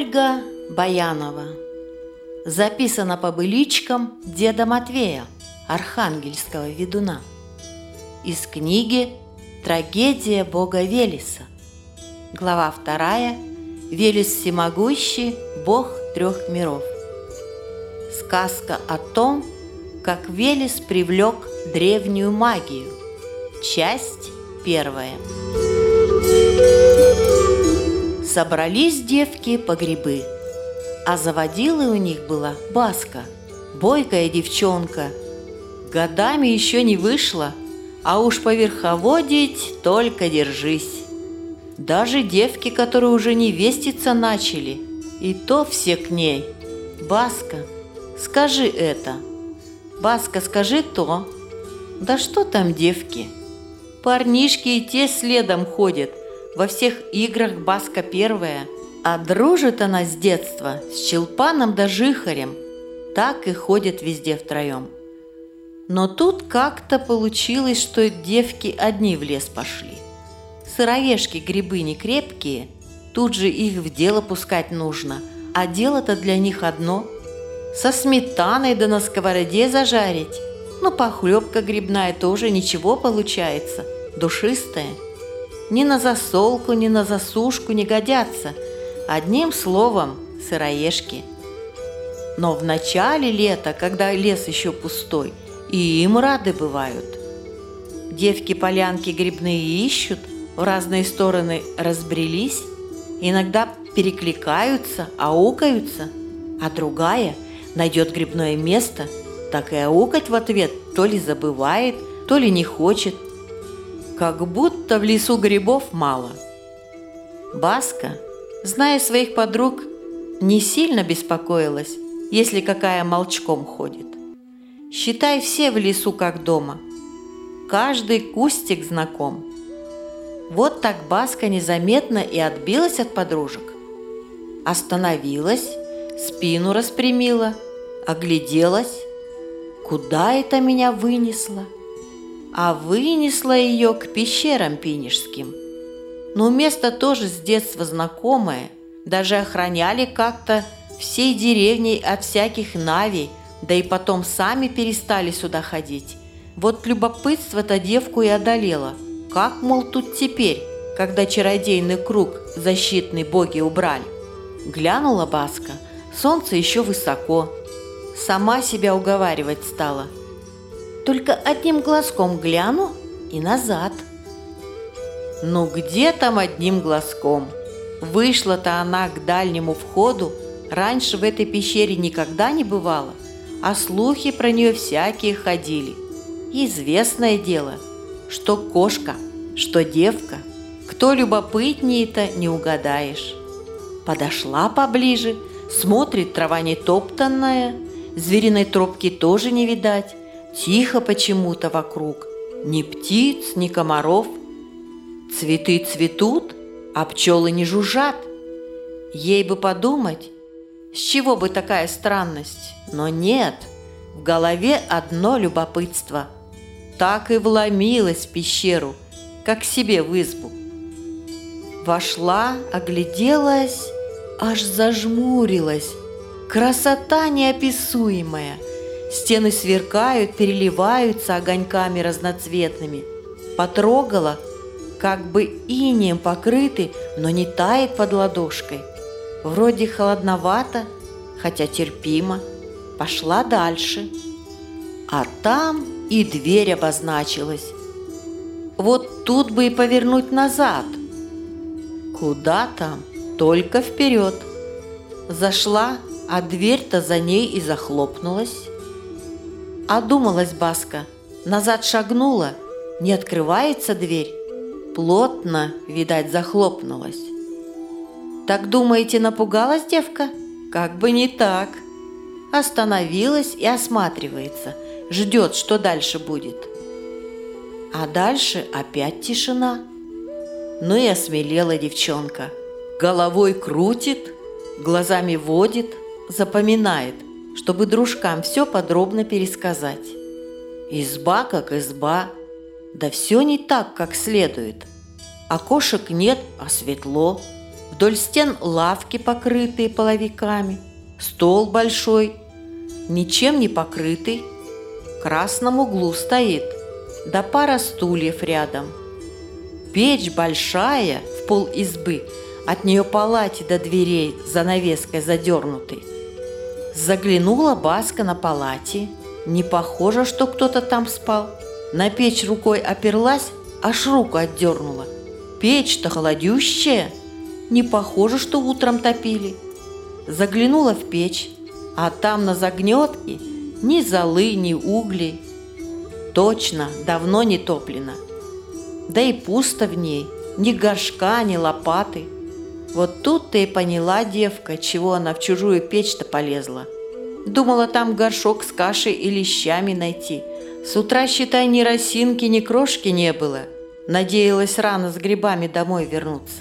Ольга Баянова. Записано по быличкам деда Матвея, архангельского ведуна. Из книги «Трагедия бога Велеса». Глава 2. Велес всемогущий, бог трех миров. Сказка о том, как Велес привлек древнюю магию. Часть 1. Собрались девки по грибы, а заводилой у них была Баска, бойкая девчонка. Годами еще не вышла, а уж поверховодить только держись. Даже девки, которые уже невеститься начали, и то все к ней. Баска, скажи это. Баска, скажи то. Да что там девки? Парнишки и те следом ходят. Во всех играх Баска первая, а дружит она с детства с Челпаном да Жихарем. Так и ходят везде втроем. Но тут как-то получилось, что девки одни в лес пошли. Сыроежки грибы не крепкие, тут же их в дело пускать нужно, а дело-то для них одно – со сметаной да на сковороде зажарить. Но похлебка грибная тоже ничего получается, душистая. Ни на засолку, ни на засушку не годятся. Одним словом, сыроежки. Но в начале лета, когда лес еще пустой, и им рады бывают. Девки-полянки грибные ищут, в разные стороны разбрелись, иногда перекликаются, аукаются, а другая найдет грибное место, так и аукать в ответ то ли забывает, то ли не хочет. Как будто в лесу грибов мало. Баска, зная своих подруг, не сильно беспокоилась, если какая молчком ходит. Считай, все в лесу как дома. Каждый кустик знаком. Вот так Баска незаметно и отбилась от подружек. Остановилась, спину распрямила, огляделась. Куда это меня вынесло? А вынесла ее к пещерам пинежским. Но место тоже с детства знакомое, даже охраняли как-то всей деревней от всяких навей, да и потом сами перестали сюда ходить. Вот любопытство-то девку и одолело. Как, мол, тут теперь, когда чародейный круг защитный боги убрали? Глянула Баска, солнце еще высоко. Сама себя уговаривать стала. Только одним глазком гляну и назад. Ну где там одним глазком? Вышла-то она к дальнему входу, раньше в этой пещере никогда не бывало, а слухи про нее всякие ходили. Известное дело, что кошка, что девка, кто любопытнее-то не угадаешь. Подошла поближе, смотрит, трава не топтанная, звериной тропки тоже не видать. Тихо почему-то вокруг, ни птиц, ни комаров. Цветы цветут, а пчелы не жужжат. Ей бы подумать, с чего бы такая странность, но нет, в голове одно любопытство. Так и вломилась в пещеру, как к себе в избу. Вошла, огляделась, аж зажмурилась. Красота неописуемая. Стены сверкают, переливаются огоньками разноцветными. Потрогала, как бы инеем покрыты, но не тает под ладошкой. Вроде холодновато, хотя терпимо. Пошла дальше. А там и дверь обозначилась. Вот тут бы и повернуть назад. Куда там? Только вперед. Зашла, а дверь-то за ней и захлопнулась. Одумалась Баска, назад шагнула, не открывается дверь. Плотно, видать, захлопнулась. Так думаете, напугалась девка? Как бы не так. Остановилась и осматривается, ждет, что дальше будет. А дальше опять тишина. Ну и осмелела девчонка. Головой крутит, глазами водит, запоминает, чтобы дружкам все подробно пересказать. Изба как изба, да все не так, как следует. Окошек нет, а светло. Вдоль стен лавки, покрытые половиками, стол большой, ничем не покрытый, в красном углу стоит, да пара стульев рядом. Печь большая, в пол избы, от нее палати до дверей занавеской задернутой. Заглянула Баска на палати, не похоже, что кто-то там спал. На печь рукой оперлась, аж руку отдернула. Печь-то холодющая, не похоже, что утром топили. Заглянула в печь, а там на загнетке ни золы, ни углей. Точно, давно не топлено. Да и пусто в ней, ни горшка, ни лопаты. Вот тут-то и поняла девка, чего она в чужую печь-то полезла. Думала там горшок с кашей и лещами найти. С утра, считай, ни росинки, ни крошки не было. Надеялась рано с грибами домой вернуться.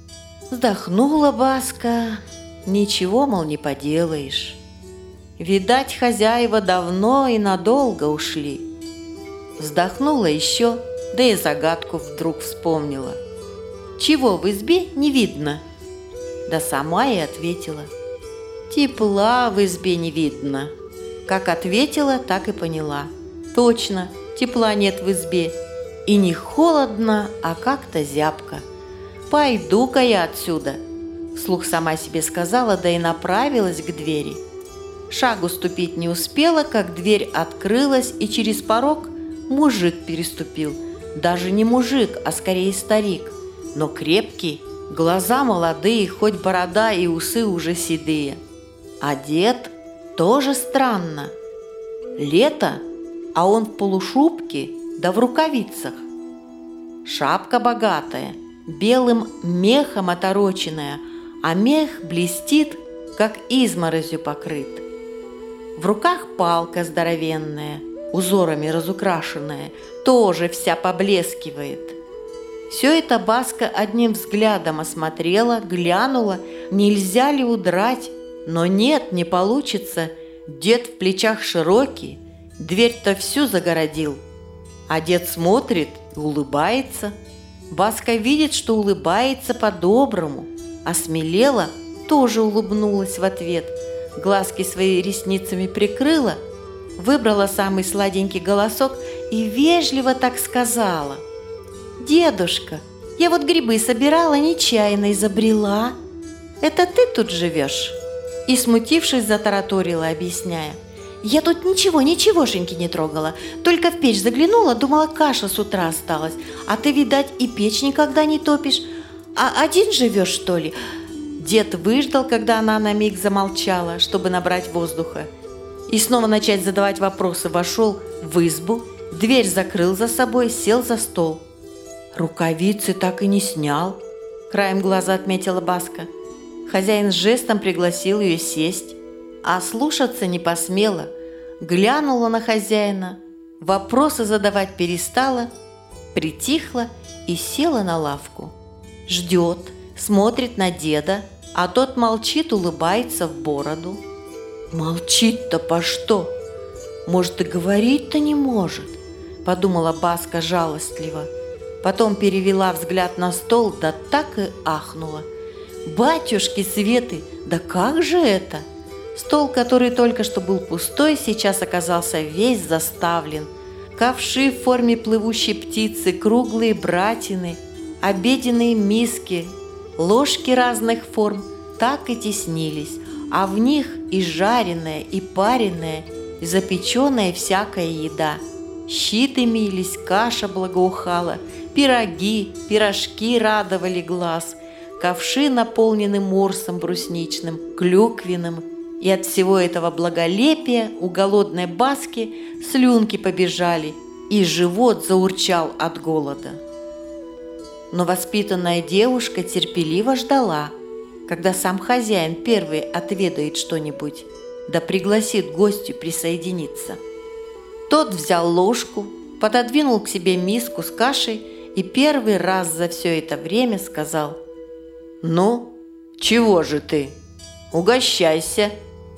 Вздохнула Баска. Ничего, мол, не поделаешь. Видать, хозяева давно и надолго ушли. Вздохнула еще, да и загадку вдруг вспомнила. Чего в избе не видно? Да сама и ответила. Тепла в избе не видно. Как ответила, так и поняла. Точно, тепла нет в избе. И не холодно, а как-то зябко. «Пойду-ка я отсюда», – вслух сама себе сказала, да и направилась к двери. Шагу ступить не успела, как дверь открылась, и через порог мужик переступил. Даже не мужик, а скорее старик, но крепкий, глаза молодые, хоть борода и усы уже седые. Одет тоже странно. Лето, а он в полушубке да в рукавицах. Шапка богатая, белым мехом отороченная, а мех блестит, как изморозью покрыт. В руках палка здоровенная, узорами разукрашенная, тоже вся поблескивает. Все это Баска одним взглядом осмотрела, глянула, нельзя ли удрать, но нет, не получится. Дед в плечах широкий, дверь-то всю загородил. А дед смотрит и улыбается. Баска видит, что улыбается по-доброму. Осмелела, тоже улыбнулась в ответ. Глазки свои ресницами прикрыла, выбрала самый сладенький голосок и вежливо так сказала. «Дедушка, я вот грибы собирала, нечаянно изобрела. Это ты тут живешь?» И, смутившись, затараторила, объясняя. «Я тут ничегошеньки не трогала, только в печь заглянула, думала, каша с утра осталась. А ты, видать, и печь никогда не топишь. А один живешь, что ли?» Дед выждал, когда она на миг замолчала, чтобы набрать воздуха, и снова начать задавать вопросы. Вошел в избу, дверь закрыл за собой, сел за стол. «Рукавицы так и не снял», – краем глаза отметила Баска. Хозяин с жестом пригласил ее сесть, а слушаться не посмела. Глянула на хозяина, вопросы задавать перестала, притихла и села на лавку. Ждет, смотрит на деда, а тот молчит, улыбается в бороду. «Молчит-то по что? Может, и говорить-то не может», – подумала Баска жалостливо. Потом перевела взгляд на стол, да так и ахнула. «Батюшки Светы, да как же это?» Стол, который только что был пустой, сейчас оказался весь заставлен. Ковши в форме плывущей птицы, круглые братины, обеденные миски, ложки разных форм так и теснились, а в них и жареная, и пареная, и запеченная всякая еда. Щи дымились, каша благоухала, пироги, пирожки радовали глаз, ковши наполнены морсом брусничным, клюквенным. И от всего этого благолепия у голодной Баски слюнки побежали, и живот заурчал от голода. Но воспитанная девушка терпеливо ждала, когда сам хозяин первый отведает что-нибудь, да пригласит гостю присоединиться. Тот взял ложку, пододвинул к себе миску с кашей и первый раз за все это время сказал: «Ну, чего же ты? Угощайся!»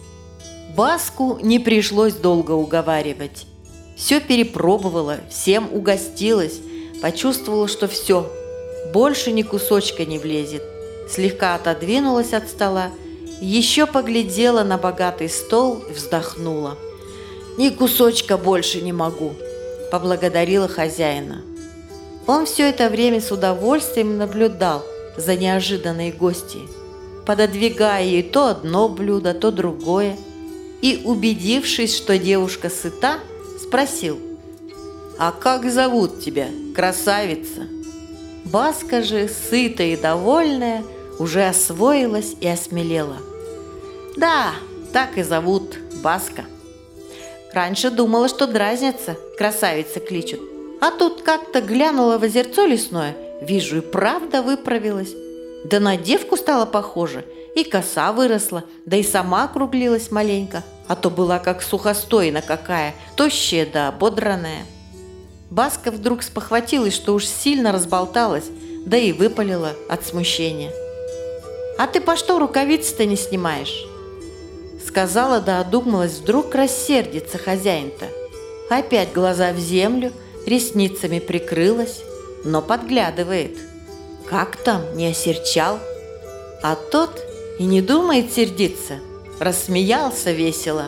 Баску не пришлось долго уговаривать. Все перепробовала, всем угостилась, почувствовала, что все, больше ни кусочка не влезет. слегка отодвинулась от стола, еще поглядела на богатый стол и вздохнула. «Ни кусочка больше не могу», – поблагодарила хозяина. Он все это время с удовольствием наблюдал за неожиданной гостьей, пододвигая ей то одно блюдо, то другое, и, убедившись, что девушка сыта, спросил: «А как зовут тебя, красавица?» Баска же, сытая и довольная, уже освоилась и осмелела. «Да, так и зовут, Баска. Раньше думала, что дразнятся, красавица кличут. А тут как-то глянула в озерцо лесное, вижу, и правда выправилась. Да на девку стала похожа, и коса выросла, да и сама округлилась маленько, а то была как сухостойна какая, тощая да ободранная». Баска вдруг спохватилась, что уж сильно разболталась, да и выпалила от смущения: «А ты по что рукавицы-то не снимаешь?» Сказала, да одумалась, вдруг рассердится хозяин-то. Опять глаза в землю, ресницами прикрылась, но подглядывает. Как там, не осерчал? А тот и не думает сердиться, рассмеялся весело.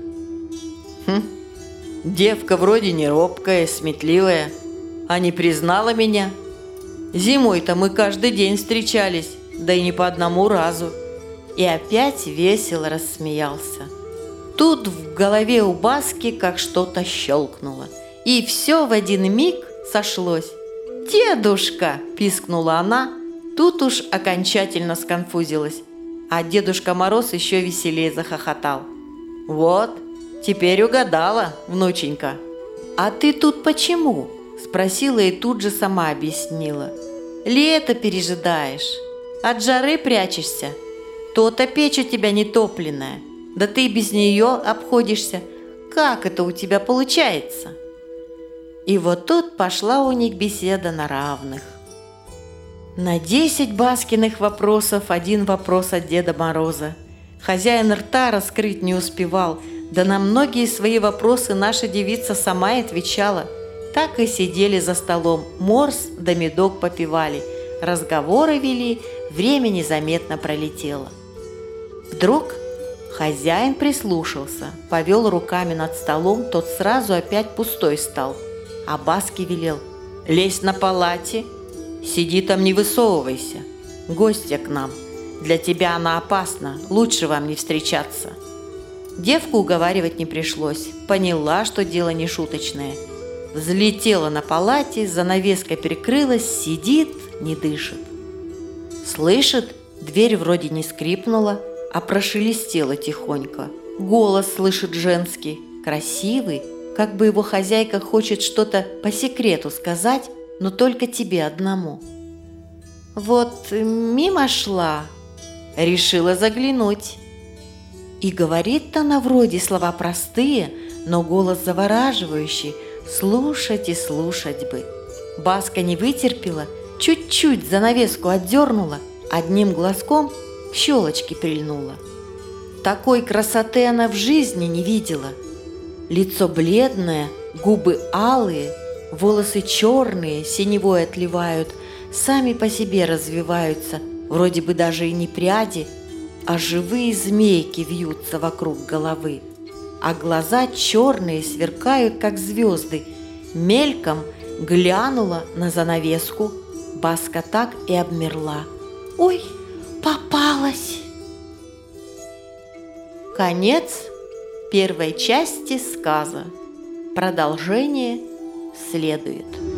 Девка вроде не робкая, сметливая, а не признала меня. Зимой-то мы каждый день встречались, да и не по одному разу». И опять весело рассмеялся. Тут в голове у Баски как что-то щелкнуло, и все в один миг сошлось. «Дедушка!» – пискнула она, тут уж окончательно сконфузилась, а Дедушка Мороз еще веселее захохотал. «Вот, теперь угадала, внученька». «А ты тут почему?» – спросила и тут же сама объяснила. «Лето пережидаешь, от жары прячешься. То-то печь у тебя нетопленная, да ты без нее обходишься. Как это у тебя получается?» И вот тут пошла у них беседа на равных. На 10 Баскиных вопросов один вопрос от Деда Мороза. Хозяин рта раскрыть не успевал, да на многие свои вопросы наша девица сама и отвечала. Так и сидели за столом, морс да медок попивали, разговоры вели, время незаметно пролетело. Вдруг хозяин прислушался, повел руками над столом, тот сразу опять пустой стал, а Баске велел: «Лезь на палате, сиди там, не высовывайся, гостья к нам, для тебя она опасна, лучше вам не встречаться». Девку уговаривать не пришлось, поняла, что дело не шуточное. Взлетела на палате, занавеска перекрылась, сидит, не дышит. Слышит, дверь вроде не скрипнула, а прошелестела тихонько. Голос слышит женский, красивый, как бы его хозяйка хочет что-то по секрету сказать, но только тебе одному. «Вот мимо шла, решила заглянуть». И говорит она вроде слова простые, но голос завораживающий, слушать и слушать бы. Баска не вытерпела, чуть-чуть занавеску отдернула, одним глазком к щелочке прильнула. Такой красоты она в жизни не видела. Лицо бледное, губы алые, волосы черные, синевой отливают, сами по себе развиваются, вроде бы даже и не пряди, а живые змейки вьются вокруг головы. А глаза черные сверкают, как звезды. Мельком глянула на занавеску, Баска так и обмерла. «Ой, попалась!» Конец первой части сказа. Продолжение следует.